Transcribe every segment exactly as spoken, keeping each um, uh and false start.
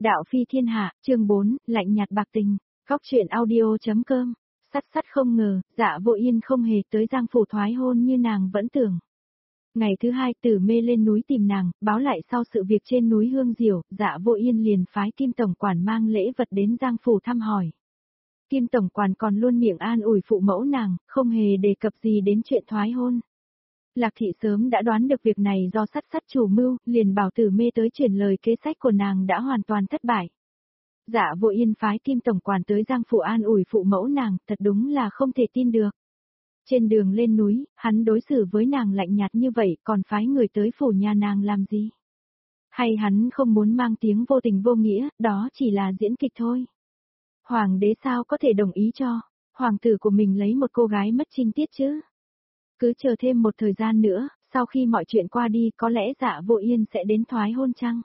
Đạo phi thiên hạ, chương bốn, lạnh nhạt bạc tình, góc truyện audio.com. Sắt sắt không ngờ, Dạ Vô Yên không hề tới Giang phủ thoái hôn như nàng vẫn tưởng. Ngày thứ hai Tử Mê lên núi tìm nàng, báo lại sau sự việc trên núi Hương Diều, Dạ Vô Yên liền phái Kim tổng quản mang lễ vật đến Giang phủ thăm hỏi. Kim tổng quản còn luôn miệng an ủi phụ mẫu nàng, không hề đề cập gì đến chuyện thoái hôn. Lạc Thị sớm đã đoán được việc này do Sắt Sắt chủ mưu, liền bảo Tử Mê tới chuyển lời kế sách của nàng đã hoàn toàn thất bại. Dạ Vô Yên phái Kim tổng quản tới Giang phủ an ủi phụ mẫu nàng, thật đúng là không thể tin được. Trên đường lên núi, hắn đối xử với nàng lạnh nhạt như vậy, còn phái người tới phủ nhà nàng làm gì? Hay hắn không muốn mang tiếng vô tình vô nghĩa, đó chỉ là diễn kịch thôi. Hoàng đế sao có thể đồng ý cho hoàng tử của mình lấy một cô gái mất trinh tiết chứ? Cứ chờ thêm một thời gian nữa, sau khi mọi chuyện qua đi có lẽ Dạ Vô Yên sẽ đến thoái hôn chăng?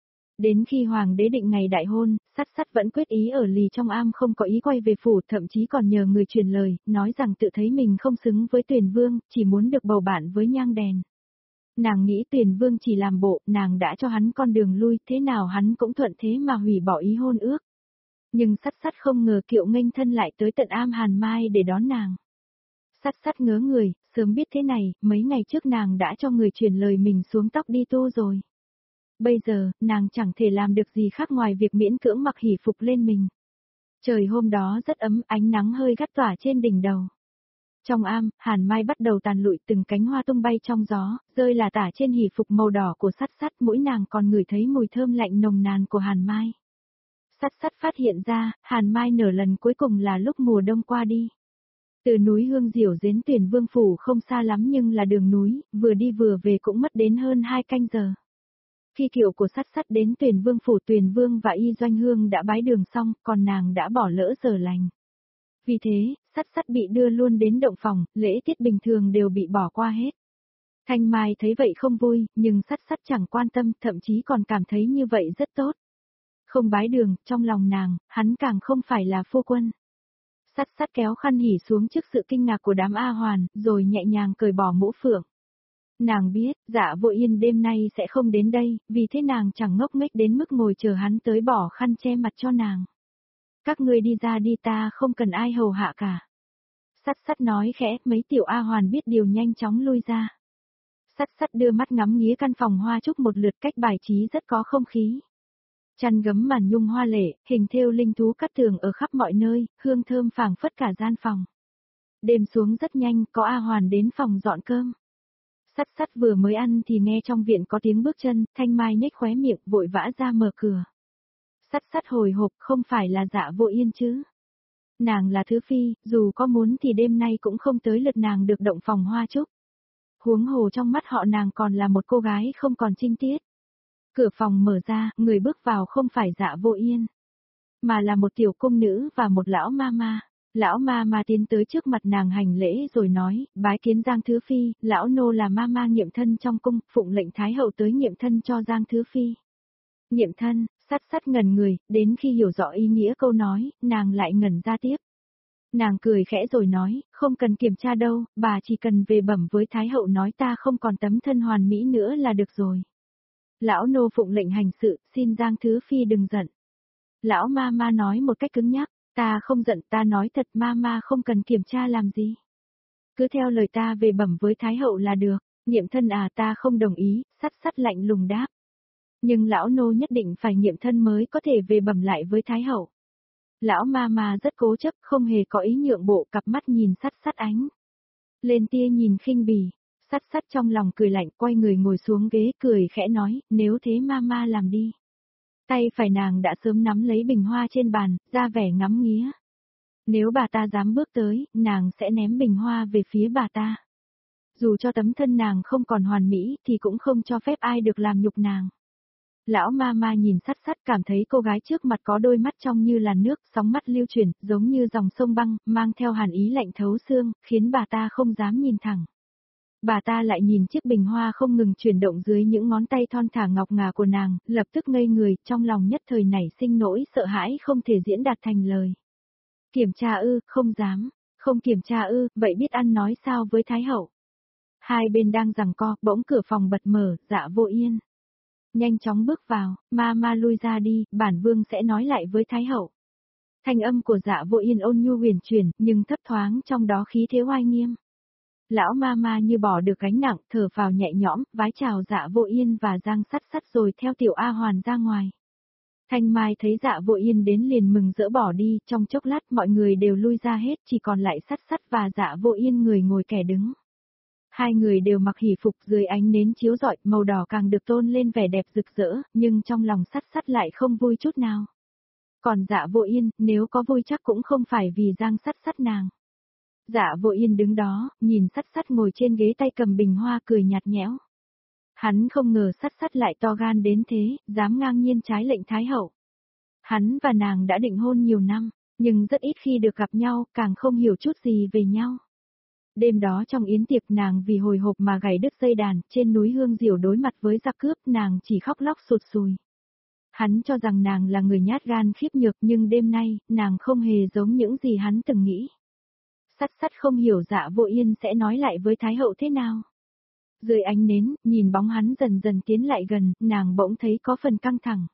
Đến khi hoàng đế định ngày đại hôn, Sắt Sắt vẫn quyết ý ở lì trong am không có ý quay về phủ, thậm chí còn nhờ người truyền lời, nói rằng tự thấy mình không xứng với Tuyền Vương, chỉ muốn được bầu bạn với Nhang Đèn. Nàng nghĩ Tuyền Vương chỉ làm bộ, nàng đã cho hắn con đường lui, thế nào hắn cũng thuận thế mà hủy bỏ ý hôn ước. Nhưng Sắt Sắt không ngờ Kiệu Nghênh thân lại tới tận am Hàn Mai để đón nàng. Sắt Sắt ngớ người, sớm biết thế này, mấy ngày trước nàng đã cho người truyền lời mình xuống tóc đi tu rồi. Bây giờ, nàng chẳng thể làm được gì khác ngoài việc miễn cưỡng mặc hỷ phục lên mình. Trời hôm đó rất ấm, ánh nắng hơi gắt tỏa trên đỉnh đầu. Trong am, Hàn Mai bắt đầu tàn lụi, từng cánh hoa tung bay trong gió, rơi là tả trên hỷ phục màu đỏ của Sắt Sắt, mũi nàng còn ngửi thấy mùi thơm lạnh nồng nàn của Hàn Mai. Sắt Sắt phát hiện ra, Hàn Mai nở lần cuối cùng là lúc mùa đông qua đi. Từ núi Hương Diều đến Tuyền Vương phủ không xa lắm nhưng là đường núi, vừa đi vừa về cũng mất đến hơn hai canh giờ. Khi kiệu của Sắt Sắt đến Tuyền Vương phủ, Tuyền Vương và Y Doanh Hương đã bái đường xong, còn nàng đã bỏ lỡ giờ lành. Vì thế, Sắt Sắt bị đưa luôn đến động phòng, lễ tiết bình thường đều bị bỏ qua hết. Thanh Mai thấy vậy không vui, nhưng Sắt Sắt chẳng quan tâm, thậm chí còn cảm thấy như vậy rất tốt. Không bái đường, trong lòng nàng, hắn càng không phải là phu quân. Sắt Sắt kéo khăn hỉ xuống trước sự kinh ngạc của đám A Hoàn, rồi nhẹ nhàng cởi bỏ mũ phượng. Nàng biết, Dạ Vô Yên đêm nay sẽ không đến đây, vì thế nàng chẳng ngốc nghếch đến mức ngồi chờ hắn tới bỏ khăn che mặt cho nàng. Các ngươi đi ra đi, ta không cần ai hầu hạ cả. Sắt Sắt nói khẽ, mấy tiểu A Hoàn biết điều nhanh chóng lui ra. Sắt Sắt đưa mắt ngắm nghía căn phòng hoa trúc một lượt, cách bài trí rất có không khí. Chăn gấm màn nhung hoa lệ, hình thêu linh thú cắt tường ở khắp mọi nơi, hương thơm phảng phất cả gian phòng. Đêm xuống rất nhanh, có A Hoàn đến phòng dọn cơm. Sắt Sắt vừa mới ăn thì nghe trong viện có tiếng bước chân, Thanh Mai nhếch khóe miệng, vội vã ra mở cửa. Sắt Sắt hồi hộp, không phải là Dạ Vô Yên chứ? Nàng là thứ phi, dù có muốn thì đêm nay cũng không tới lượt nàng được động phòng hoa trúc. Huống hồ trong mắt họ nàng còn là một cô gái không còn trinh tiết. Cửa phòng mở ra, người bước vào không phải Dạ Vô Yên, mà là một tiểu cung nữ và một lão ma ma. Lão ma ma tiến tới trước mặt nàng hành lễ rồi nói, bái kiến Giang Thứ Phi, lão nô là ma ma nghiệm thân trong cung, phụng lệnh Thái hậu tới nghiệm thân cho Giang Thứ Phi. Nghiệm thân, Sắt Sắt ngẩn người, đến khi hiểu rõ ý nghĩa câu nói, nàng lại ngẩn ra tiếp. Nàng cười khẽ rồi nói, không cần kiểm tra đâu, bà chỉ cần về bẩm với Thái hậu nói ta không còn tấm thân hoàn mỹ nữa là được rồi. Lão nô phụng lệnh hành sự, xin Giang Thứ Phi đừng giận. Lão ma ma nói một cách cứng nhắc, ta không giận, ta nói thật, ma ma không cần kiểm tra làm gì. Cứ theo lời ta về bẩm với Thái hậu là được. Nghiệm thân à, ta không đồng ý, Sắt Sắt lạnh lùng đáp. Nhưng lão nô nhất định phải nghiệm thân mới có thể về bẩm lại với Thái hậu. Lão ma ma rất cố chấp, không hề có ý nhượng bộ, cặp mắt nhìn Sắt Sắt ánh lên tia nhìn khinh bỉ. Sắt Sắt trong lòng cười lạnh, quay người ngồi xuống ghế, cười khẽ nói, nếu thế ma ma làm đi. Tay phải nàng đã sớm nắm lấy bình hoa trên bàn, ra vẻ ngắm nghía. Nếu bà ta dám bước tới, nàng sẽ ném bình hoa về phía bà ta. Dù cho tấm thân nàng không còn hoàn mỹ thì cũng không cho phép ai được làm nhục nàng. Lão ma ma nhìn Sắt Sắt, cảm thấy cô gái trước mặt có đôi mắt trong như làn nước, sóng mắt lưu chuyển, giống như dòng sông băng, mang theo hàn ý lạnh thấu xương, khiến bà ta không dám nhìn thẳng. Bà ta lại nhìn chiếc bình hoa không ngừng chuyển động dưới những ngón tay thon thả ngọc ngà của nàng, lập tức ngây người, trong lòng nhất thời nảy sinh nỗi sợ hãi không thể diễn đạt thành lời. Kiểm tra ư, không dám, không kiểm tra ư, vậy biết ăn nói sao với Thái hậu? Hai bên đang giằng co, bỗng cửa phòng bật mở, Dạ Vô Yên. nhanh chóng bước vào, ma ma lui ra đi, bản vương sẽ nói lại với Thái hậu. Thanh âm của Dạ Vô Yên ôn nhu huyền chuyển, nhưng thấp thoáng trong đó khí thế oai nghiêm. Lão ma ma như bỏ được gánh nặng, thở phào nhẹ nhõm, vái chào Dạ Vô Yên và Giang Sắt Sắt rồi theo Tiểu A Hoàn ra ngoài. Thanh Mai thấy Dạ Vô Yên đến liền mừng rỡ bỏ đi, trong chốc lát mọi người đều lui ra hết, chỉ còn lại Sắt Sắt và Dạ Vô Yên người ngồi kẻ đứng. Hai người đều mặc hỷ phục dưới ánh nến chiếu rọi, màu đỏ càng được tôn lên vẻ đẹp rực rỡ, nhưng trong lòng Sắt Sắt lại không vui chút nào. Còn Dạ Vô Yên, nếu có vui chắc cũng không phải vì Giang Sắt Sắt nàng. Dạ Vô Yên đứng đó, nhìn Sắt Sắt ngồi trên ghế tay cầm bình hoa cười nhạt nhẽo. Hắn không ngờ Sắt Sắt lại to gan đến thế, dám ngang nhiên trái lệnh Thái hậu. Hắn và nàng đã định hôn nhiều năm, nhưng rất ít khi được gặp nhau, càng không hiểu chút gì về nhau. Đêm đó trong yến tiệc nàng vì hồi hộp mà gãy đứt dây đàn, trên núi Hương Diều đối mặt với giặc cướp nàng chỉ khóc lóc sụt sùi. Hắn cho rằng nàng là người nhát gan khiếp nhược nhưng đêm nay, nàng không hề giống những gì hắn từng nghĩ. Sắt Sắt không hiểu Dạ Vô Yên sẽ nói lại với Thái hậu thế nào. Dưới ánh nến, nhìn bóng hắn dần dần tiến lại gần, nàng bỗng thấy có phần căng thẳng.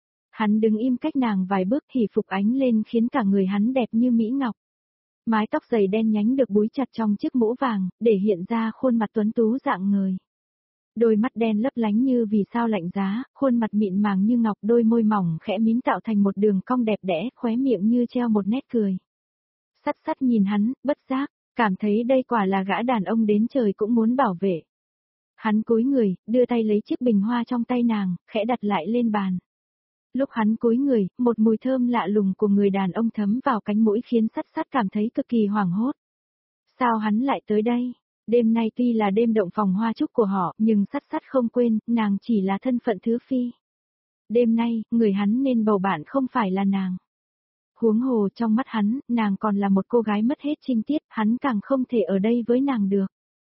Hắn đứng im cách nàng vài bước hỉ phục ánh lên khiến cả người hắn đẹp như mỹ ngọc. Mái tóc dày đen nhánh được búi chặt trong chiếc mũ vàng, để hiện ra khuôn mặt tuấn tú dạng người. Đôi mắt đen lấp lánh như vì sao lạnh giá, khuôn mặt mịn màng như ngọc, đôi môi mỏng khẽ mím tạo thành một đường cong đẹp đẽ, khóe miệng như treo một nét cười. Sắt Sắt nhìn hắn, bất giác, cảm thấy đây quả là gã đàn ông đến trời cũng muốn bảo vệ. Hắn cúi người, đưa tay lấy chiếc bình hoa trong tay nàng, khẽ đặt lại lên bàn. Lúc hắn cúi người, một mùi thơm lạ lùng của người đàn ông thấm vào cánh mũi khiến Sắt Sắt cảm thấy cực kỳ hoảng hốt. Sao hắn lại tới đây? Đêm nay tuy là đêm động phòng hoa trúc của họ, nhưng Sắt Sắt không quên, nàng chỉ là thân phận thứ phi. Đêm nay, người hắn nên bầu bạn không phải là nàng. Huống hồ trong mắt hắn, nàng còn là một cô gái mất hết trinh tiết, hắn càng không thể ở đây với nàng được.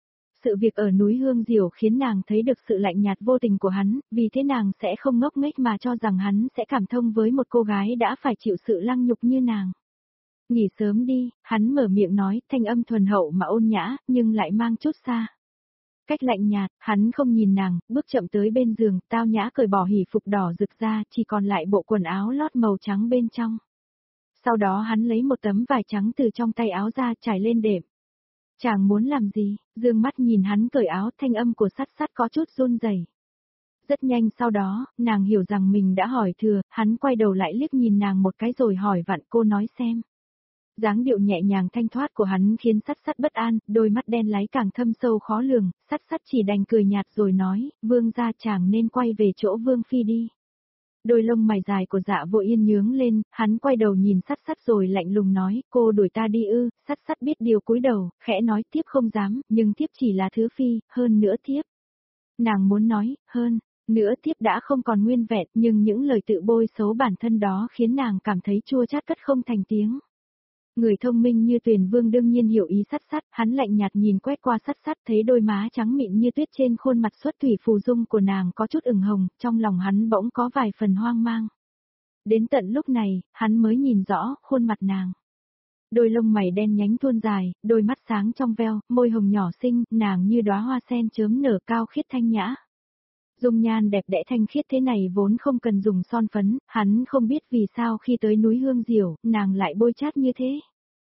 Sự việc ở núi Hương Diều khiến nàng thấy được sự lạnh nhạt vô tình của hắn, vì thế nàng sẽ không ngốc nghếch mà cho rằng hắn sẽ cảm thông với một cô gái đã phải chịu sự lăng nhục như nàng. Nghỉ sớm đi, hắn mở miệng nói, thanh âm thuần hậu mà ôn nhã, nhưng lại mang chút xa. Cách lạnh nhạt, hắn không nhìn nàng, bước chậm tới bên giường, tao nhã cởi bỏ hỉ phục đỏ rực ra, chỉ còn lại bộ quần áo lót màu trắng bên trong. Sau đó hắn lấy một tấm vải trắng từ trong tay áo ra trải lên đệm. Chàng muốn làm gì? Dương mắt nhìn hắn cởi áo, thanh âm của Sắt Sắt có chút run rẩy. Rất nhanh sau đó, nàng hiểu rằng mình đã hỏi thừa, hắn quay đầu lại liếc nhìn nàng một cái rồi hỏi vặn cô nói xem. Dáng điệu nhẹ nhàng thanh thoát của hắn khiến Sắt Sắt bất an, đôi mắt đen láy càng thâm sâu khó lường, Sắt Sắt chỉ đành cười nhạt rồi nói, vương gia chàng nên quay về chỗ vương phi đi. Đôi lông mày dài của Dạ Vô Yên nhướng lên, hắn quay đầu nhìn Sắt Sắt rồi lạnh lùng nói, cô đuổi ta đi ư? Sắt Sắt biết điều cúi đầu, khẽ nói tiếp không dám, nhưng tiếp chỉ là thứ phi, hơn nữa tiếp. Nàng muốn nói, hơn, nữa tiếp đã không còn nguyên vẹn, nhưng những lời tự bôi xấu bản thân đó khiến nàng cảm thấy chua chát cất không thành tiếng. Người thông minh như Tuyền Vương đương nhiên hiểu ý Sắt Sắt, hắn lạnh nhạt nhìn quét qua Sắt Sắt thấy đôi má trắng mịn như tuyết trên khuôn mặt xuất thủy phù dung của nàng có chút ửng hồng, trong lòng hắn bỗng có vài phần hoang mang. Đến tận lúc này, hắn mới nhìn rõ khuôn mặt nàng. Đôi lông mày đen nhánh thuôn dài, đôi mắt sáng trong veo, môi hồng nhỏ xinh, nàng như đóa hoa sen chớm nở cao khiết thanh nhã. Dung nhan đẹp đẽ thanh khiết thế này vốn không cần dùng son phấn, hắn không biết vì sao khi tới núi Hương Diều, nàng lại bôi chát như thế.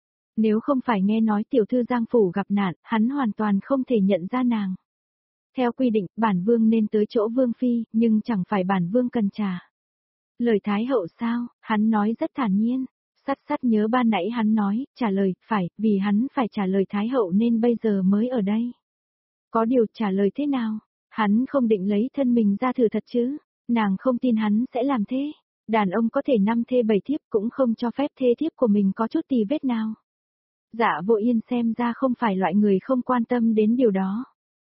Nếu không phải nghe nói tiểu thư Giang Phủ gặp nạn, hắn hoàn toàn không thể nhận ra nàng. Theo quy định, bản vương nên tới chỗ vương phi, nhưng chẳng phải bản vương cần trả. Lời Thái hậu sao, hắn nói rất thản nhiên. Sắt Sắt nhớ ban nãy hắn nói, trả lời, phải, vì hắn phải trả lời Thái hậu nên bây giờ mới ở đây. Có điều trả lời thế nào? Hắn không định lấy thân mình ra thử thật chứ, nàng không tin hắn sẽ làm thế. Đàn ông có thể năm thê bảy thiếp cũng không cho phép thê thiếp của mình có chút tì vết nào. Dạ Vô Yên xem ra không phải loại người không quan tâm đến điều đó.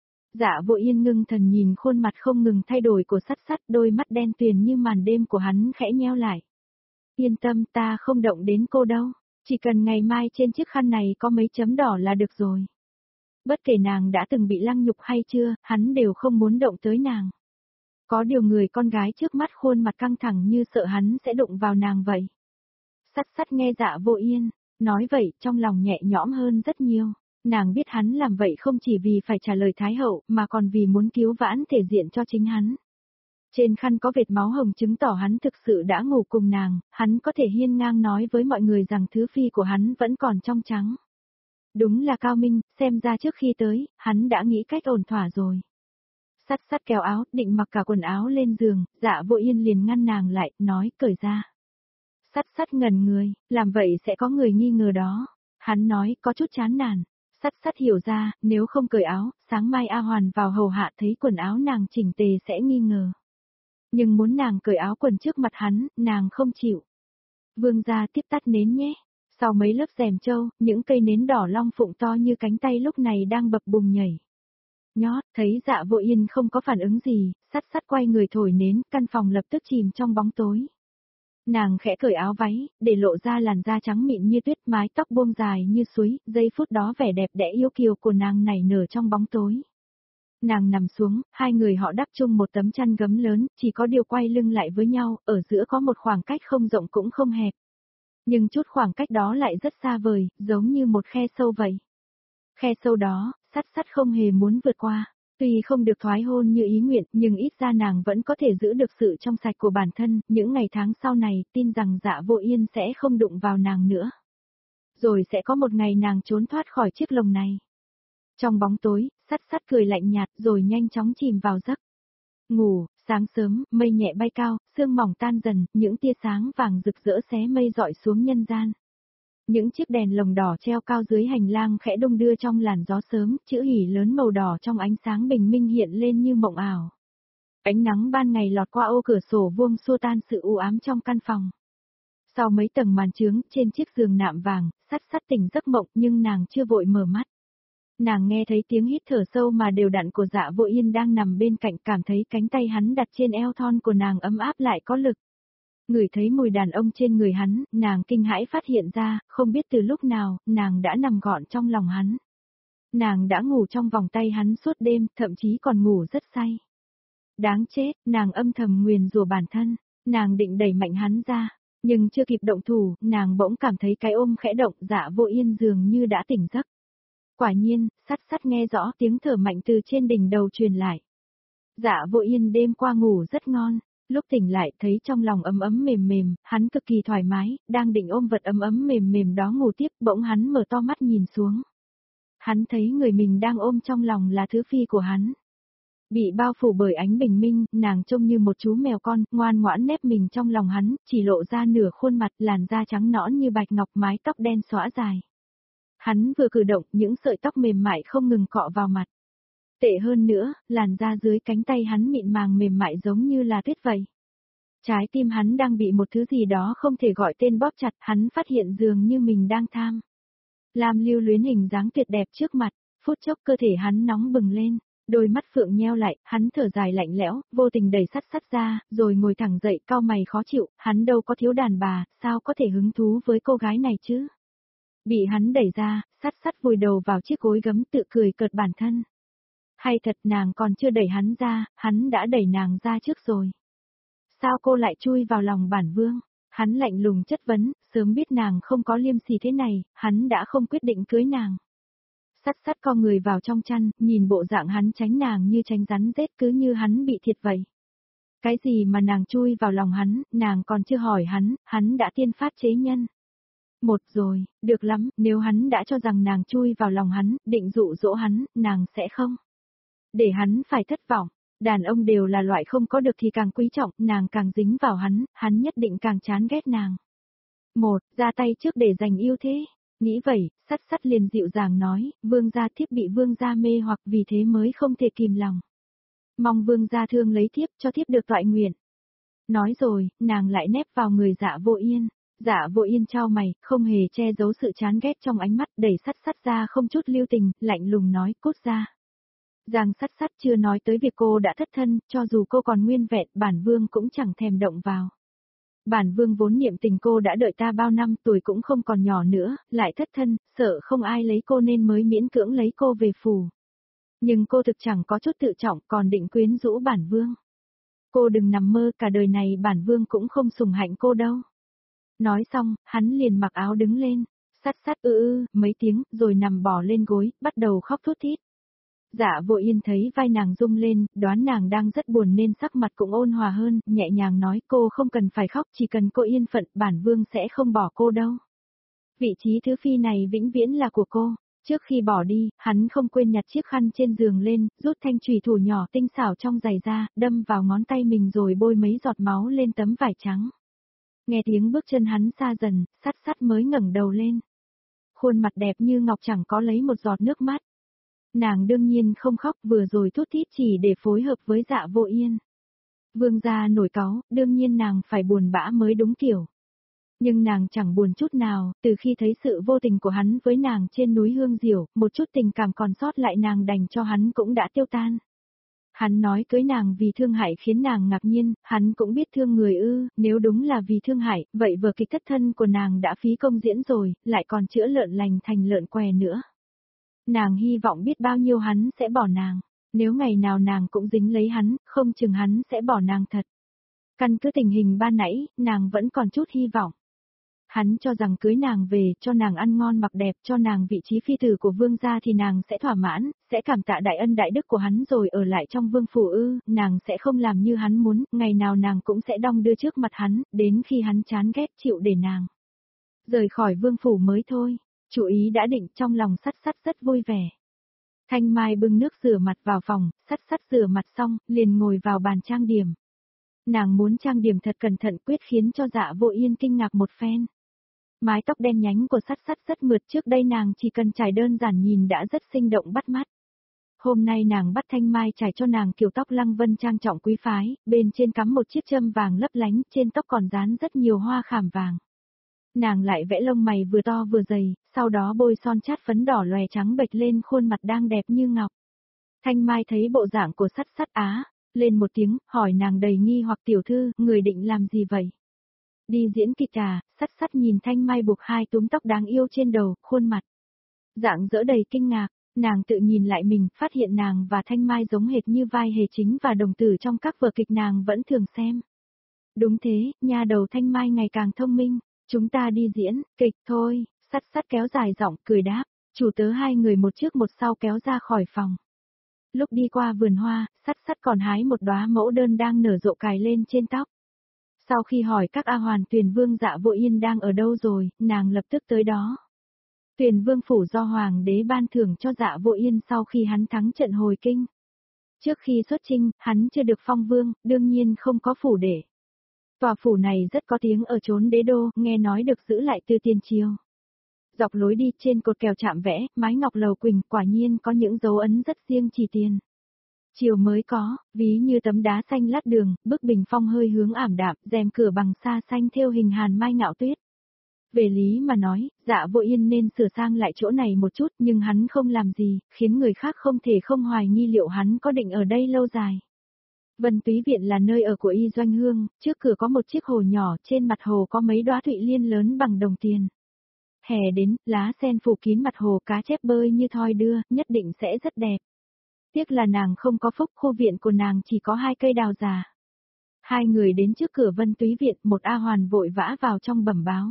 Dạ Vô Yên ngưng thần nhìn khuôn mặt không ngừng thay đổi của Sắt Sắt, đôi mắt đen tuyền như màn đêm của hắn khẽ nheo lại. Yên tâm, ta không động đến cô đâu, chỉ cần ngày mai trên chiếc khăn này có mấy chấm đỏ là được rồi. Bất kể nàng đã từng bị lăng nhục hay chưa, hắn đều không muốn động tới nàng. Có điều người con gái trước mắt khuôn mặt căng thẳng như sợ hắn sẽ đụng vào nàng vậy. Sắt Sắt nghe Dạ Vô Yên nói vậy, trong lòng nhẹ nhõm hơn rất nhiều. Nàng biết hắn làm vậy không chỉ vì phải trả lời Thái hậu, mà còn vì muốn cứu vãn thể diện cho chính hắn. Trên khăn có vệt máu hồng chứng tỏ hắn thực sự đã ngủ cùng nàng, hắn có thể hiên ngang nói với mọi người rằng thứ phi của hắn vẫn còn trong trắng. Đúng là cao minh, xem ra trước khi tới, hắn đã nghĩ cách ổn thỏa rồi. Sắt sắt kéo áo, định mặc cả quần áo lên giường, Dạ Vô Yên liền ngăn nàng lại, nói cởi ra. Sắt sắt ngẩn người, làm vậy sẽ có người nghi ngờ đó. Hắn nói có chút chán nản. Sắt sắt hiểu ra, nếu không cởi áo, sáng mai A Hoàn vào hầu hạ thấy quần áo nàng chỉnh tề sẽ nghi ngờ. Nhưng muốn nàng cởi áo quần trước mặt hắn, nàng không chịu. Vương gia tiếp tắt nến nhé. Sau mấy lớp rèm trâu, những cây nến đỏ long phụng to như cánh tay lúc này đang bập bùng nhảy. Nhót, thấy Dạ Vô Yên không có phản ứng gì, sắt sắt quay người thổi nến, căn phòng lập tức chìm trong bóng tối. Nàng khẽ cởi áo váy, để lộ ra làn da trắng mịn như tuyết, mái tóc buông dài như suối, giây phút đó vẻ đẹp đẽ yêu kiều của nàng nảy nở trong bóng tối. Nàng nằm xuống, hai người họ đắp chung một tấm chăn gấm lớn, chỉ có điều quay lưng lại với nhau, ở giữa có một khoảng cách không rộng cũng không hẹp. Nhưng chút khoảng cách đó lại rất xa vời, giống như một khe sâu vậy. Khe sâu đó, sắt sắt không hề muốn vượt qua. Tuy không được thoái hôn như ý nguyện, nhưng ít ra nàng vẫn có thể giữ được sự trong sạch của bản thân, những ngày tháng sau này, tin rằng Dạ Vô Yên sẽ không đụng vào nàng nữa. Rồi sẽ có một ngày nàng trốn thoát khỏi chiếc lồng này. Trong bóng tối, sắt sắt cười lạnh nhạt rồi nhanh chóng chìm vào giấc. Ngủ, sáng sớm, mây nhẹ bay cao, sương mỏng tan dần, những tia sáng vàng rực rỡ xé mây dọi xuống nhân gian. Những chiếc đèn lồng đỏ treo cao dưới hành lang khẽ đung đưa trong làn gió sớm, chữ hỉ lớn màu đỏ trong ánh sáng bình minh hiện lên như mộng ảo. Ánh nắng ban ngày lọt qua ô cửa sổ vuông xua tan sự u ám trong căn phòng. Sau mấy tầng màn trướng, trên chiếc giường nạm vàng, sắt sắt tỉnh giấc mộng nhưng nàng chưa vội mở mắt. Nàng nghe thấy tiếng hít thở sâu mà đều đặn của Dạ Vô Yên đang nằm bên cạnh, cảm thấy cánh tay hắn đặt trên eo thon của nàng ấm áp lại có lực. Ngửi thấy mùi đàn ông trên người hắn, nàng kinh hãi phát hiện ra, không biết từ lúc nào, nàng đã nằm gọn trong lòng hắn. Nàng đã ngủ trong vòng tay hắn suốt đêm, thậm chí còn ngủ rất say. Đáng chết, nàng âm thầm nguyền rủa bản thân, nàng định đẩy mạnh hắn ra, nhưng chưa kịp động thủ, nàng bỗng cảm thấy cái ôm khẽ động, Dạ Vô Yên dường như đã tỉnh giấc. Quả nhiên, sắt sắt nghe rõ tiếng thở mạnh từ trên đỉnh đầu truyền lại. Dạ Vô Yên đêm qua ngủ rất ngon. Lúc tỉnh lại thấy trong lòng ấm ấm mềm mềm, hắn cực kỳ thoải mái, đang định ôm vật ấm ấm mềm mềm đó ngủ tiếp, bỗng hắn mở to mắt nhìn xuống. Hắn thấy người mình đang ôm trong lòng là thứ phi của hắn. Bị bao phủ bởi ánh bình minh, nàng trông như một chú mèo con, ngoan ngoãn nép mình trong lòng hắn, chỉ lộ ra nửa khuôn mặt, làn da trắng nõn như bạch ngọc, mái tóc đen xõa dài. Hắn vừa cử động, những sợi tóc mềm mại không ngừng cọ vào mặt. Tệ hơn nữa, làn da dưới cánh tay hắn mịn màng mềm mại giống như là tuyết vậy. Trái tim hắn đang bị một thứ gì đó không thể gọi tên bóp chặt, hắn phát hiện dường như mình đang tham. Lam lưu luyến hình dáng tuyệt đẹp trước mặt, phút chốc cơ thể hắn nóng bừng lên, đôi mắt phượng nheo lại, hắn thở dài lạnh lẽo, vô tình đẩy sắt sắt ra, rồi ngồi thẳng dậy cau mày khó chịu, hắn đâu có thiếu đàn bà, sao có thể hứng thú với cô gái này chứ? Bị hắn đẩy ra, sắt sắt vùi đầu vào chiếc gối gấm tự cười cợt bản thân. Hay thật nàng còn chưa đẩy hắn ra, hắn đã đẩy nàng ra trước rồi. Sao cô lại chui vào lòng bản vương? Hắn lạnh lùng chất vấn, sớm biết nàng không có liêm sỉ thế này, hắn đã không quyết định cưới nàng. Sắt sắt co người vào trong chăn, nhìn bộ dạng hắn tránh nàng như tránh rắn rết, cứ như hắn bị thiệt vậy. Cái gì mà nàng chui vào lòng hắn, nàng còn chưa hỏi hắn, hắn đã tiên phát chế nhân. Một rồi, được lắm, nếu hắn đã cho rằng nàng chui vào lòng hắn, định dụ dỗ hắn, nàng sẽ không. Để hắn phải thất vọng, đàn ông đều là loại không có được thì càng quý trọng, nàng càng dính vào hắn, hắn nhất định càng chán ghét nàng. Một, ra tay trước để giành yêu thế. Nghĩ vậy, sắt sắt liền dịu dàng nói, vương gia thiếp bị vương gia mê hoặc vì thế mới không thể kìm lòng. Mong vương gia thương lấy thiếp cho thiếp được toại nguyện. Nói rồi, nàng lại nép vào người Dạ Vô Yên. Dạ Vô Yên trao mày, không hề che giấu sự chán ghét trong ánh mắt, đẩy sắt sắt ra không chút lưu tình, lạnh lùng nói, cút ra. Giang sắt sắt chưa nói tới việc cô đã thất thân, cho dù cô còn nguyên vẹn, bản vương cũng chẳng thèm động vào. Bản vương vốn niệm tình cô đã đợi ta bao năm, tuổi cũng không còn nhỏ nữa, lại thất thân, sợ không ai lấy cô nên mới miễn cưỡng lấy cô về phủ. Nhưng cô thực chẳng có chút tự trọng, còn định quyến rũ bản vương. Cô đừng nằm mơ, cả đời này bản vương cũng không sủng hạnh cô đâu. Nói xong, hắn liền mặc áo đứng lên, sắt sắt ư ư, mấy tiếng, rồi nằm bò lên gối, bắt đầu khóc thút thít. Dạ Vô Yên thấy vai nàng rung lên, đoán nàng đang rất buồn nên sắc mặt cũng ôn hòa hơn, nhẹ nhàng nói cô không cần phải khóc, chỉ cần cô yên phận, bản vương sẽ không bỏ cô đâu. Vị trí thứ phi này vĩnh viễn là của cô. Trước khi bỏ đi, hắn không quên nhặt chiếc khăn trên giường lên, rút thanh chùy thủ nhỏ tinh xảo trong giày ra, đâm vào ngón tay mình rồi bôi mấy giọt máu lên tấm vải trắng. Nghe tiếng bước chân hắn xa dần, Sắt Sắt mới ngẩng đầu lên. Khuôn mặt đẹp như ngọc chẳng có lấy một giọt nước mắt. Nàng đương nhiên không khóc, vừa rồi thút thít chỉ để phối hợp với Dạ Vô Yên. Vương gia nổi cáu, đương nhiên nàng phải buồn bã mới đúng kiểu. Nhưng nàng chẳng buồn chút nào, từ khi thấy sự vô tình của hắn với nàng trên núi Hương Diểu, một chút tình cảm còn sót lại nàng đành cho hắn cũng đã tiêu tan. Hắn nói cưới nàng vì thương hại khiến nàng ngạc nhiên, hắn cũng biết thương người ư, nếu đúng là vì thương hại, vậy vở kịch thất thân của nàng đã phí công diễn rồi, lại còn chữa lợn lành thành lợn què nữa. Nàng hy vọng biết bao nhiêu hắn sẽ bỏ nàng, nếu ngày nào nàng cũng dính lấy hắn, không chừng hắn sẽ bỏ nàng thật. Căn cứ tình hình ban nãy, nàng vẫn còn chút hy vọng. Hắn cho rằng cưới nàng về, cho nàng ăn ngon mặc đẹp, cho nàng vị trí phi tử của vương gia thì nàng sẽ thỏa mãn, sẽ cảm tạ đại ân đại đức của hắn rồi ở lại trong vương phủ ư, nàng sẽ không làm như hắn muốn, ngày nào nàng cũng sẽ đong đưa trước mặt hắn, đến khi hắn chán ghét chịu để nàng rời khỏi vương phủ mới thôi. Chủ ý đã định, trong lòng Sắt Sắt rất vui vẻ. Thanh Mai bưng nước rửa mặt vào phòng, Sắt Sắt rửa mặt xong, liền ngồi vào bàn trang điểm. Nàng muốn trang điểm thật cẩn thận quyết khiến cho Dạ Vô Yên kinh ngạc một phen. Mái tóc đen nhánh của Sắt Sắt rất mượt, trước đây nàng chỉ cần trải đơn giản nhìn đã rất sinh động bắt mắt. Hôm nay nàng bắt Thanh Mai trải cho nàng kiểu tóc lăng vân trang trọng quý phái, bên trên cắm một chiếc châm vàng lấp lánh, trên tóc còn dán rất nhiều hoa khảm vàng. Nàng lại vẽ lông mày vừa to vừa dày, sau đó bôi son chát phấn đỏ lòe trắng bệch lên khuôn mặt đang đẹp như ngọc. Thanh Mai thấy bộ dạng của Sắt Sắt á, lên một tiếng, hỏi nàng đầy nghi hoặc tiểu thư, người định làm gì vậy? Đi diễn kịch à? Sắt Sắt nhìn Thanh Mai buộc hai túm tóc đáng yêu trên đầu, khuôn mặt dạng dỡ đầy kinh ngạc, nàng tự nhìn lại mình, phát hiện nàng và Thanh Mai giống hệt như vai hề chính và đồng tử trong các vở kịch nàng vẫn thường xem. Đúng thế, nha đầu Thanh Mai ngày càng thông minh. Chúng ta đi diễn, kịch thôi, Sắt Sắt kéo dài giọng, cười đáp, chủ tớ hai người một trước một sau kéo ra khỏi phòng. Lúc đi qua vườn hoa, Sắt Sắt còn hái một đóa mẫu đơn đang nở rộ cài lên trên tóc. Sau khi hỏi các A Hoàn Tuyền Vương Dạ Vô Yên đang ở đâu rồi, nàng lập tức tới đó. Tuyền Vương phủ do Hoàng đế ban thưởng cho Dạ Vô Yên sau khi hắn thắng trận hồi kinh. Trước khi xuất chinh, hắn chưa được phong vương, đương nhiên không có phủ để. Tòa phủ này rất có tiếng ở chốn đế đô, nghe nói được giữ lại từ tiền triều. Dọc lối đi trên cột kèo chạm vẽ, mái ngọc lầu quỳnh quả nhiên có những dấu ấn rất riêng chỉ tiền triều mới có, ví như tấm đá xanh lát đường, bức bình phong hơi hướng ảm đạm, rèm cửa bằng sa xanh thêu hình hàn mai ngạo tuyết. Về lý mà nói, Dạ Vô Yên nên sửa sang lại chỗ này một chút, nhưng hắn không làm gì, khiến người khác không thể không hoài nghi liệu hắn có định ở đây lâu dài. Vân Túy Viện là nơi ở của Y Doanh Hương, trước cửa có một chiếc hồ nhỏ, trên mặt hồ có mấy đóa thụy liên lớn bằng đồng tiền. Hè đến, lá sen phủ kín mặt hồ, cá chép bơi như thoi đưa, nhất định sẽ rất đẹp. Tiếc là nàng không có phúc, khu viện của nàng chỉ có hai cây đào già. Hai người đến trước cửa Vân Túy Viện, một A Hoàn vội vã vào trong bẩm báo.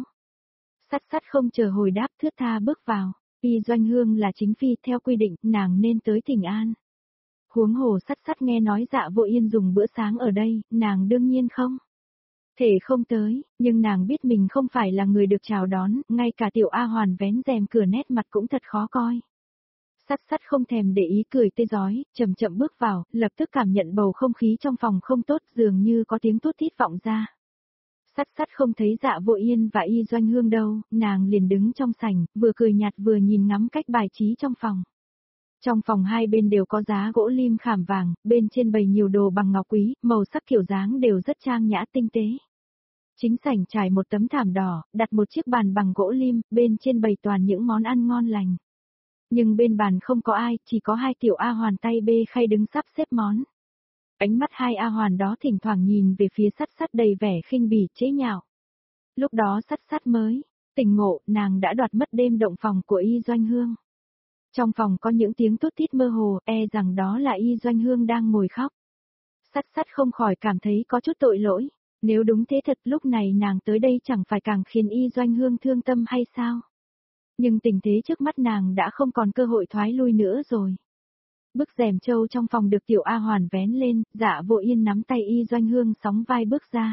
Sắt Sắt không chờ hồi đáp, thướt tha bước vào. Y Doanh Hương là chính phi, theo quy định, nàng nên tới Thỉnh An. Huống hồ Sắt Sắt nghe nói Dạ Vô Yên dùng bữa sáng ở đây, nàng đương nhiên không thể không tới, nhưng nàng biết mình không phải là người được chào đón, ngay cả tiểu A Hoàn vén rèm cửa nét mặt cũng thật khó coi. Sắt Sắt không thèm để ý cười tươi rói, chậm chậm bước vào, lập tức cảm nhận bầu không khí trong phòng không tốt, dường như có tiếng thút thít vọng ra. Sắt Sắt không thấy Dạ Vô Yên và Y Doanh Hương đâu, nàng liền đứng trong sảnh, vừa cười nhạt vừa nhìn ngắm cách bài trí trong phòng. Trong phòng hai bên đều có giá gỗ lim khảm vàng, bên trên bày nhiều đồ bằng ngọc quý, màu sắc kiểu dáng đều rất trang nhã tinh tế. Chính sảnh trải một tấm thảm đỏ, đặt một chiếc bàn bằng gỗ lim, bên trên bày toàn những món ăn ngon lành. Nhưng bên bàn không có ai, chỉ có hai tiểu A Hoàn tay bê khay đứng sắp xếp món. Ánh mắt hai A Hoàn đó thỉnh thoảng nhìn về phía Sắt Sắt đầy vẻ khinh bỉ chế nhạo. Lúc đó Sắt Sắt mới tỉnh ngộ, nàng đã đoạt mất đêm động phòng của Y Doanh Hương. Trong phòng có những tiếng tút tít mơ hồ, e rằng đó là Y Doanh Hương đang ngồi khóc. Sắt Sắt không khỏi cảm thấy có chút tội lỗi. Nếu đúng thế thật, lúc này nàng tới đây chẳng phải càng khiến Y Doanh Hương thương tâm hay sao? Nhưng tình thế trước mắt nàng đã không còn cơ hội thoái lui nữa rồi. Bức rèm trâu trong phòng được Tiểu A Hoàn vén lên, Dạ Vô Yên nắm tay Y Doanh Hương sóng vai bước ra.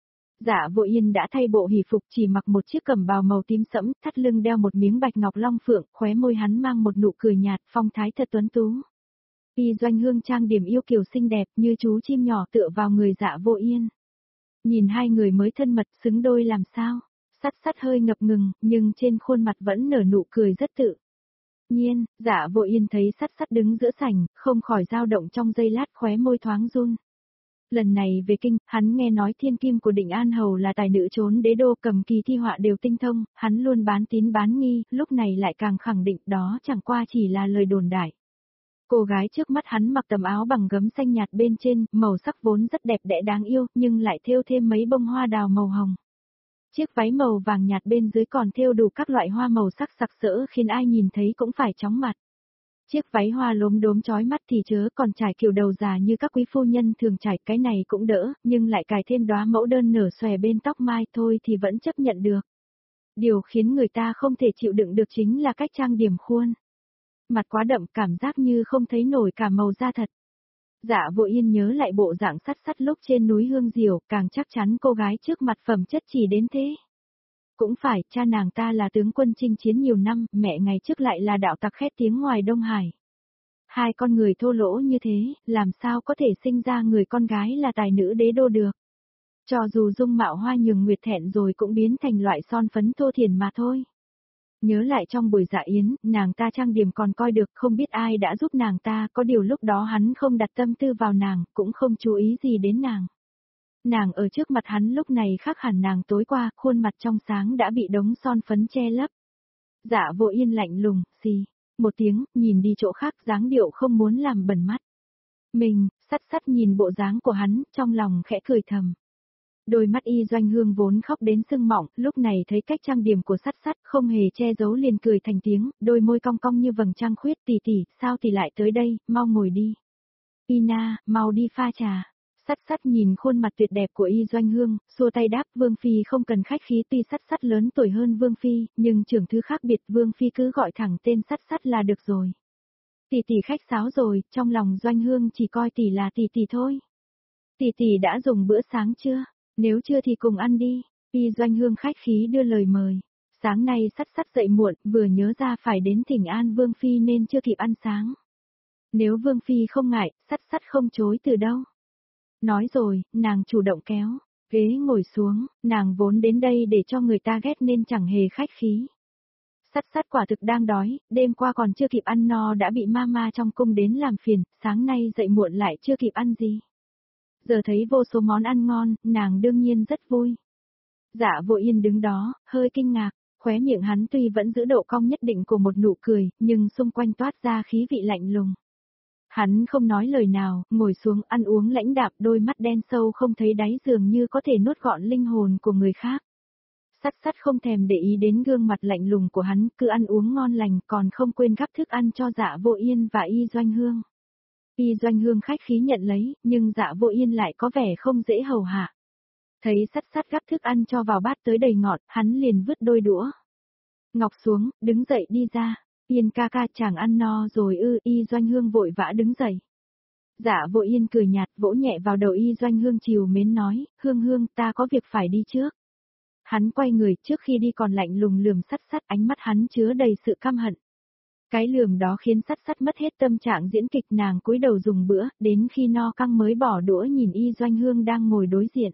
Dạ Vô Yên đã thay bộ hỉ phục, chỉ mặc một chiếc cẩm bào màu tím sẫm, thắt lưng đeo một miếng bạch ngọc long phượng, khóe môi hắn mang một nụ cười nhạt, phong thái thật tuấn tú. Y Doanh Hương trang điểm yêu kiều xinh đẹp như chú chim nhỏ tựa vào người Dạ Vô Yên. Nhìn hai người mới thân mật xứng đôi làm sao. Sắt Sắt hơi ngập ngừng, nhưng trên khuôn mặt vẫn nở nụ cười rất tự nhiên. Dạ Vô Yên thấy Sắt Sắt đứng giữa sảnh, không khỏi dao động trong giây lát, khóe môi thoáng run. Lần này về kinh, hắn nghe nói thiên kim của Định An Hầu là tài nữ trốn đế đô, cầm kỳ thi họa đều tinh thông, hắn luôn bán tín bán nghi, lúc này lại càng khẳng định đó chẳng qua chỉ là lời đồn đại. Cô gái trước mắt hắn mặc tầm áo bằng gấm xanh nhạt bên trên, màu sắc vốn rất đẹp đẽ đáng yêu, nhưng lại thêu thêm mấy bông hoa đào màu hồng. Chiếc váy màu vàng nhạt bên dưới còn thêu đủ các loại hoa màu sắc sặc sỡ khiến ai nhìn thấy cũng phải chóng mặt. Chiếc váy hoa lốm đốm chói mắt thì chớ, còn trải kiểu đầu già như các quý phu nhân thường trải, cái này cũng đỡ, nhưng lại cài thêm đóa mẫu đơn nở xòe bên tóc mai thôi thì vẫn chấp nhận được. Điều khiến người ta không thể chịu đựng được chính là cách trang điểm khuôn mặt quá đậm, cảm giác như không thấy nổi cả màu da thật. Dạ Vô Yên nhớ lại bộ dạng Sắt Sắt lúc trên núi Hương Diều, càng chắc chắn cô gái trước mặt phẩm chất chỉ đến thế. Cũng phải, cha nàng ta là tướng quân chinh chiến nhiều năm, mẹ ngày trước lại là đạo tặc khét tiếng ngoài Đông Hải. Hai con người thô lỗ như thế, làm sao có thể sinh ra người con gái là tài nữ đế đô được. Cho dù dung mạo hoa nhường nguyệt thẹn rồi cũng biến thành loại son phấn thô thiển mà thôi. Nhớ lại trong buổi dạ yến, nàng ta trang điểm còn coi được, không biết ai đã giúp nàng ta, có điều lúc đó hắn không đặt tâm tư vào nàng, cũng không chú ý gì đến nàng. Nàng ở trước mặt hắn lúc này khác hẳn nàng tối qua, khuôn mặt trong sáng đã bị đống son phấn che lấp. Dạ Vô Yên lạnh lùng, xì, một tiếng, nhìn đi chỗ khác, dáng điệu không muốn làm bẩn mắt. Mình, Sắt Sắt nhìn bộ dáng của hắn, trong lòng khẽ cười thầm. Đôi mắt Y Doanh Hương vốn khóc đến sưng mọng, lúc này thấy cách trang điểm của Sắt Sắt không hề che giấu liền cười thành tiếng, đôi môi cong cong như vầng trăng khuyết. Tỷ tỷ, sao tỷ lại tới đây, mau ngồi đi. Ina, mau đi pha trà. Sắt Sắt nhìn khuôn mặt tuyệt đẹp của Y Doanh Hương, xua tay đáp, Vương Phi không cần khách khí, tuy Sắt Sắt lớn tuổi hơn Vương Phi, nhưng trưởng thứ khác biệt, Vương Phi cứ gọi thẳng tên Sắt Sắt là được rồi. Tỷ tỷ khách sáo rồi, trong lòng Doanh Hương chỉ coi tỷ là tỷ tỷ thôi. Tỷ tỷ đã dùng bữa sáng chưa? Nếu chưa thì cùng ăn đi. Y Doanh Hương khách khí đưa lời mời. Sáng nay Sắt Sắt dậy muộn, vừa nhớ ra phải đến thỉnh an Vương Phi nên chưa kịp ăn sáng. Nếu Vương Phi không ngại, Sắt Sắt không chối từ đâu. Nói rồi, nàng chủ động kéo ghế ngồi xuống, nàng vốn đến đây để cho người ta ghét nên chẳng hề khách khí. Sắt Sắt quả thực đang đói, đêm qua còn chưa kịp ăn no đã bị mama trong cung đến làm phiền, sáng nay dậy muộn lại chưa kịp ăn gì. Giờ thấy vô số món ăn ngon, nàng đương nhiên rất vui. Dạ Vô Yên đứng đó, hơi kinh ngạc, khóe miệng hắn tuy vẫn giữ độ cong nhất định của một nụ cười, nhưng xung quanh toát ra khí vị lạnh lùng. Hắn không nói lời nào, ngồi xuống ăn uống lãnh đạm, đôi mắt đen sâu không thấy đáy dường như có thể nuốt gọn linh hồn của người khác. Sắt Sắt không thèm để ý đến gương mặt lạnh lùng của hắn, cứ ăn uống ngon lành, còn không quên gắp thức ăn cho Dạ Vô Yên và Y Doanh Hương. Y Doanh Hương khách khí nhận lấy, nhưng Dạ Vô Yên lại có vẻ không dễ hầu hạ. Thấy Sắt Sắt gắp thức ăn cho vào bát tới đầy ngọt, hắn liền vứt đôi đũa ngọc xuống, đứng dậy đi ra. Yên ca ca, chàng ăn no rồi ư? Y Doanh Hương vội vã đứng dậy. Dạ Vô Yên cười nhạt, vỗ nhẹ vào đầu Y Doanh Hương chiều mến nói, Hương Hương, ta có việc phải đi trước. Hắn quay người, trước khi đi còn lạnh lùng lườm Sắt Sắt, ánh mắt hắn chứa đầy sự căm hận. Cái lườm đó khiến Sắt Sắt mất hết tâm trạng diễn kịch, nàng cúi đầu dùng bữa, đến khi no căng mới bỏ đũa nhìn Y Doanh Hương đang ngồi đối diện.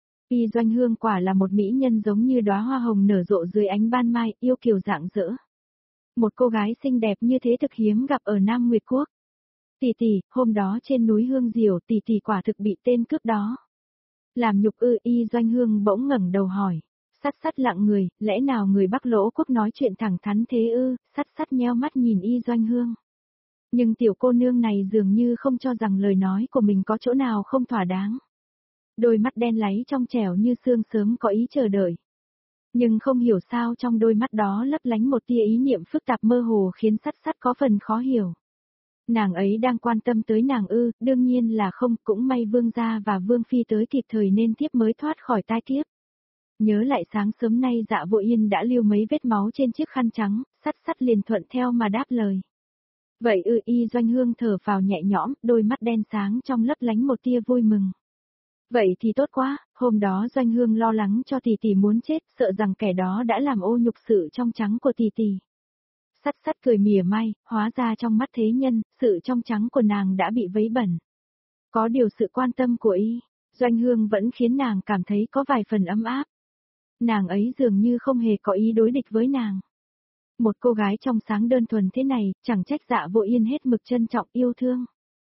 Y Doanh Hương quả là một mỹ nhân giống như đóa hoa hồng nở rộ dưới ánh ban mai, yêu kiều rạng rỡ. Một cô gái xinh đẹp như thế thực hiếm gặp ở Nam Nguyệt Quốc. Tỷ tỷ, hôm đó trên núi Hương Diều, tỷ tỷ quả thực bị tên cướp đó làm nhục ư? Y Doanh Hương bỗng ngẩng đầu hỏi. Sắt Sắt lặng người, lẽ nào người Bắc Lỗ Quốc nói chuyện thẳng thắn thế ư? Sắt Sắt nheo mắt nhìn Y Doanh Hương. Nhưng tiểu cô nương này dường như không cho rằng lời nói của mình có chỗ nào không thỏa đáng. Đôi mắt đen láy trong trẻo như sương sớm có ý chờ đợi. Nhưng không hiểu sao trong đôi mắt đó lấp lánh một tia ý niệm phức tạp mơ hồ khiến Sắt Sắt có phần khó hiểu. Nàng ấy đang quan tâm tới nàng ư? Đương nhiên là không, cũng may Vương gia và Vương Phi tới kịp thời nên thiếp mới thoát khỏi tai kiếp. Nhớ lại sáng sớm nay Dạ Vô Yên đã lưu mấy vết máu trên chiếc khăn trắng, Sắt Sắt liền thuận theo mà đáp lời. Vậy ư, Y Doanh Hương thở vào nhẹ nhõm, đôi mắt đen sáng trong lấp lánh một tia vui mừng. Vậy thì tốt quá, hôm đó Doanh Hương lo lắng cho tỷ tỷ muốn chết, sợ rằng kẻ đó đã làm ô nhục sự trong trắng của tỷ tỷ. Sắt sắt cười mỉa mai, hóa ra trong mắt thế nhân, sự trong trắng của nàng đã bị vấy bẩn. Có điều sự quan tâm của Y, Doanh Hương vẫn khiến nàng cảm thấy có vài phần ấm áp. Nàng ấy dường như không hề có ý đối địch với nàng. Một cô gái trong sáng đơn thuần thế này, chẳng trách Dạ Vô Yên hết mực trân trọng yêu thương.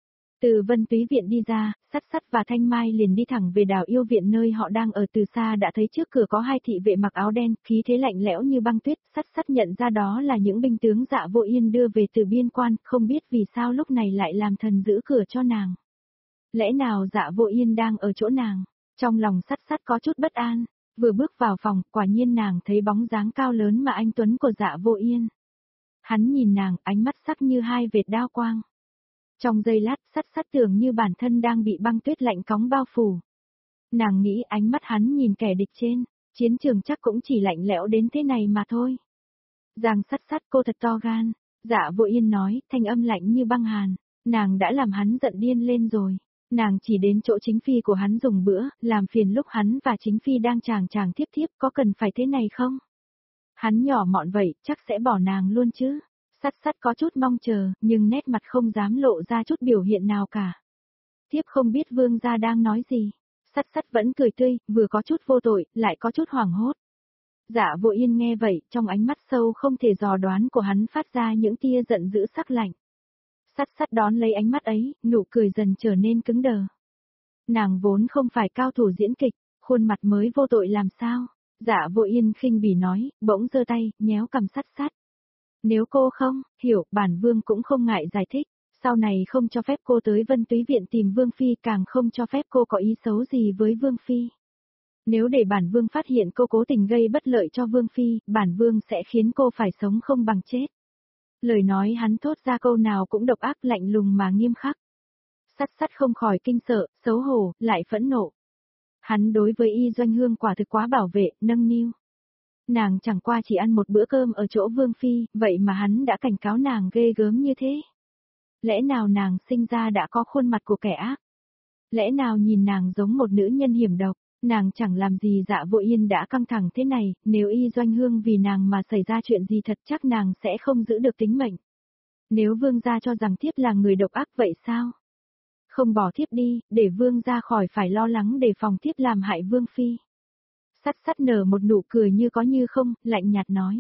Từ Vân Túy Viện đi ra, Sắt Sắt và Thanh Mai liền đi thẳng về Đào Yêu Viện nơi họ đang ở. Từ xa đã thấy trước cửa có hai thị vệ mặc áo đen, khí thế lạnh lẽo như băng tuyết. Sắt Sắt nhận ra đó là những binh tướng Dạ Vô Yên đưa về từ biên quan, không biết vì sao lúc này lại làm thần giữ cửa cho nàng. Lẽ nào Dạ Vô Yên đang ở chỗ nàng? Trong lòng Sắt Sắt có chút bất an. Vừa bước vào phòng, quả nhiên nàng thấy bóng dáng cao lớn mà anh tuấn của Dạ Vô Yên. Hắn nhìn nàng, ánh mắt sắc như hai vệt đao quang. Trong giây lát, Sắt Sắt tưởng như bản thân đang bị băng tuyết lạnh cóng bao phủ. Nàng nghĩ ánh mắt hắn nhìn kẻ địch trên, chiến trường chắc cũng chỉ lạnh lẽo đến thế này mà thôi. Giang Sắt Sắt, cô thật to gan, Dạ Vô Yên nói, thanh âm lạnh như băng hàn. Nàng đã làm hắn giận điên lên rồi. Nàng chỉ đến chỗ chính phi của hắn dùng bữa, làm phiền lúc hắn và chính phi đang chàng chàng thiếp thiếp, có cần phải thế này không? Hắn nhỏ mọn vậy, chắc sẽ bỏ nàng luôn chứ. Sắt Sắt có chút mong chờ, nhưng nét mặt không dám lộ ra chút biểu hiện nào cả. Thiếp không biết vương gia đang nói gì. Sắt Sắt vẫn cười tươi, vừa có chút vô tội, lại có chút hoảng hốt. Dạ Vô Yên nghe vậy, trong ánh mắt sâu không thể dò đoán của hắn phát ra những tia giận dữ sắc lạnh. Sắt Sắt đón lấy ánh mắt ấy, nụ cười dần trở nên cứng đờ. Nàng vốn không phải cao thủ diễn kịch, khuôn mặt mới vô tội làm sao? Dạ Vô Yên khinh bỉ nói, bỗng giơ tay, nhéo cằm Sắt Sắt. Nếu cô không hiểu, bản vương cũng không ngại giải thích, sau này không cho phép cô tới Vân Túy Viện tìm vương phi, càng không cho phép cô có ý xấu gì với vương phi. Nếu để bản vương phát hiện cô cố tình gây bất lợi cho vương phi, bản vương sẽ khiến cô phải sống không bằng chết. Lời nói hắn thốt ra câu nào cũng độc ác, lạnh lùng mà nghiêm khắc. Sắt Sắt không khỏi kinh sợ, xấu hổ, lại phẫn nộ. Hắn đối với Y Doanh Hương quả thực quá bảo vệ, nâng niu. Nàng chẳng qua chỉ ăn một bữa cơm ở chỗ vương phi, vậy mà hắn đã cảnh cáo nàng ghê gớm như thế. Lẽ nào nàng sinh ra đã có khuôn mặt của kẻ ác? Lẽ nào nhìn nàng giống một nữ nhân hiểm độc? Nàng chẳng làm gì Dạ Vô Yên đã căng thẳng thế này, nếu Y Doanh Hương vì nàng mà xảy ra chuyện gì thật chắc nàng sẽ không giữ được tính mệnh. Nếu vương gia cho rằng thiếp là người độc ác vậy sao? Không bỏ thiếp đi, để vương gia khỏi phải lo lắng đề phòng thiếp làm hại vương phi. Sắt Sắt nở một nụ cười như có như không, lạnh nhạt nói.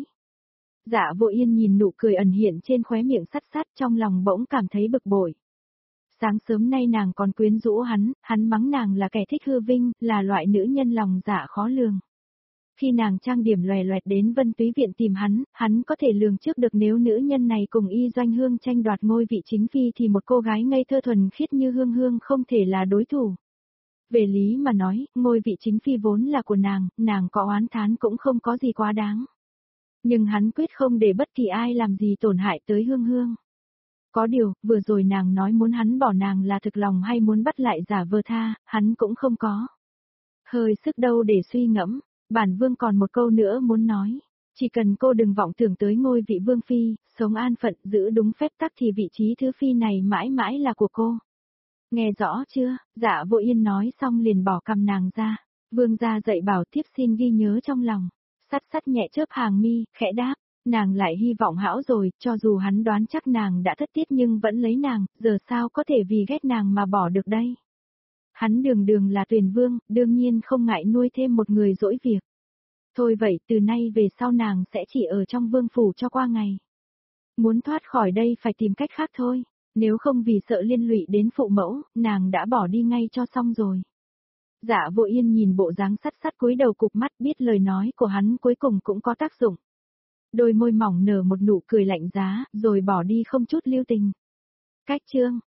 Dạ Vô Yên nhìn nụ cười ẩn hiện trên khóe miệng Sắt Sắt, trong lòng bỗng cảm thấy bực bội. Sáng sớm nay nàng còn quyến rũ hắn, hắn mắng nàng là kẻ thích hư vinh, là loại nữ nhân lòng dạ khó lường. Khi nàng trang điểm lòe loẹt đến Vân Túy Viện tìm hắn, hắn có thể lường trước được nếu nữ nhân này cùng Y Doanh Hương tranh đoạt ngôi vị chính phi thì một cô gái ngây thơ thuần khiết như Hương Hương không thể là đối thủ. Về lý mà nói, ngôi vị chính phi vốn là của nàng, nàng có oán thán cũng không có gì quá đáng. Nhưng hắn quyết không để bất kỳ ai làm gì tổn hại tới Hương Hương. Có điều, vừa rồi nàng nói muốn hắn bỏ nàng là thực lòng hay muốn bắt lại giả vờ tha, hắn cũng không có. Hơi sức đâu để suy ngẫm, bản vương còn một câu nữa muốn nói. Chỉ cần cô đừng vọng tưởng tới ngôi vị vương phi, sống an phận, giữ đúng phép tắc thì vị trí thứ phi này mãi mãi là của cô. Nghe rõ chưa? Dạ Vô Yên nói xong liền bỏ cầm nàng ra. Vương gia dạy bảo thiếp xin ghi nhớ trong lòng. Sắt Sắt nhẹ chớp hàng mi, khẽ đáp. Nàng lại hy vọng hão rồi, cho dù hắn đoán chắc nàng đã thất tiết nhưng vẫn lấy nàng, giờ sao có thể vì ghét nàng mà bỏ được đây. Hắn đường đường là Tuyền Vương, đương nhiên không ngại nuôi thêm một người dỗi việc. Thôi vậy, từ nay về sau nàng sẽ chỉ ở trong vương phủ cho qua ngày. Muốn thoát khỏi đây phải tìm cách khác thôi, nếu không vì sợ liên lụy đến phụ mẫu, nàng đã bỏ đi ngay cho xong rồi. Dạ Vô Yên nhìn bộ dáng Sắt Sắt cúi đầu cụp mắt, biết lời nói của hắn cuối cùng cũng có tác dụng. Đôi môi mỏng nở một nụ cười lạnh giá, rồi bỏ đi không chút lưu tình. Cách chương